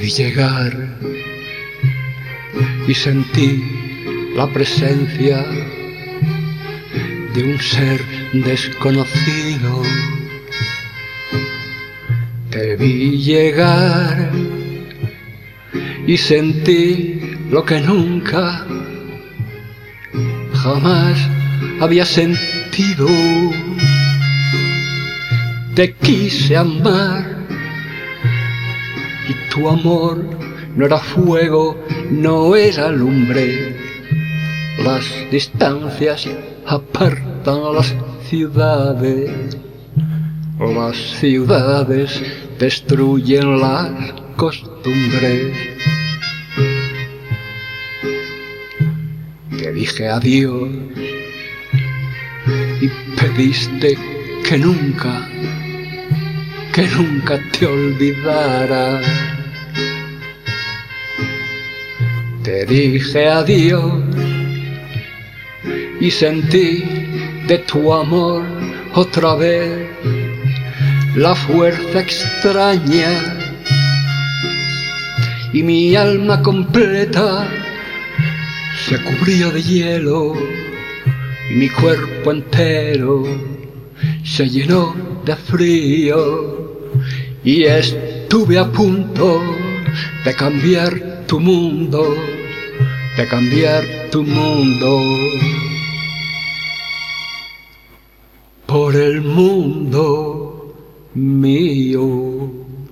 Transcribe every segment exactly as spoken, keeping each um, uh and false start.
vi llegar y sentí la presencia de un ser desconocido. Te vi llegar y sentí lo que nunca jamás había sentido. Te quise amar y tu amor no era fuego, no era lumbre. Las distancias apartan a las ciudades, las ciudades destruyen las costumbres. Te dije adiós y pediste que nunca, que nunca te olvidara. Te dije adiós y sentí de tu amor otra vez la fuerza extraña, y mi alma completa se cubría de hielo y mi cuerpo entero se llenó de frío, y estuve a punto de cambiar tu mundo, de cambiar tu mundo por el mundo mío.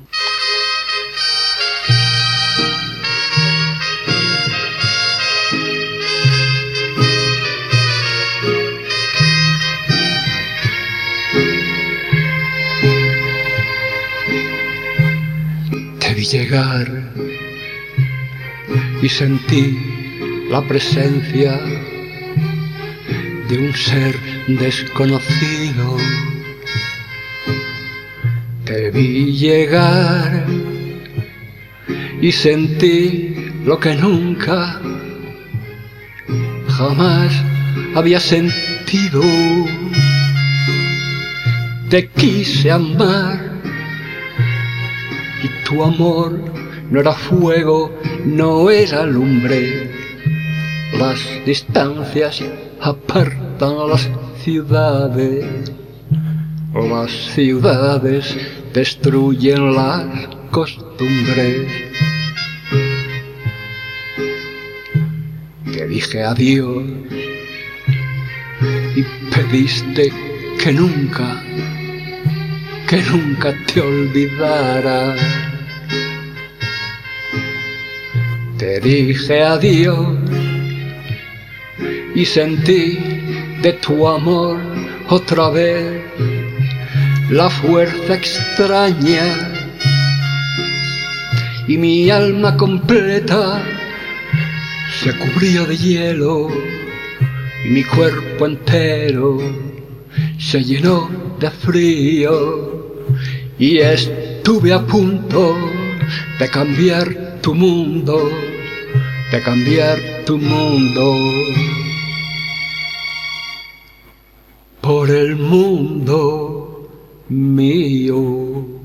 Te vi llegar y sentí la presencia de un ser desconocido. Te vi llegar y sentí lo que nunca jamás había sentido. Te quise amar y tu amor no era fuego, no era lumbre. Las distancias apartan a las ciudades, las ciudades destruyen las costumbres. Te dije adiós y pediste que nunca, que nunca te olvidara. Te dije adiós y sentí de tu amor otra vez la fuerza extraña, y mi alma completa se cubría de hielo y mi cuerpo entero se llenó de frío, y estuve a punto de cambiar tu mundo, de cambiar tu mundo por el mundo mío.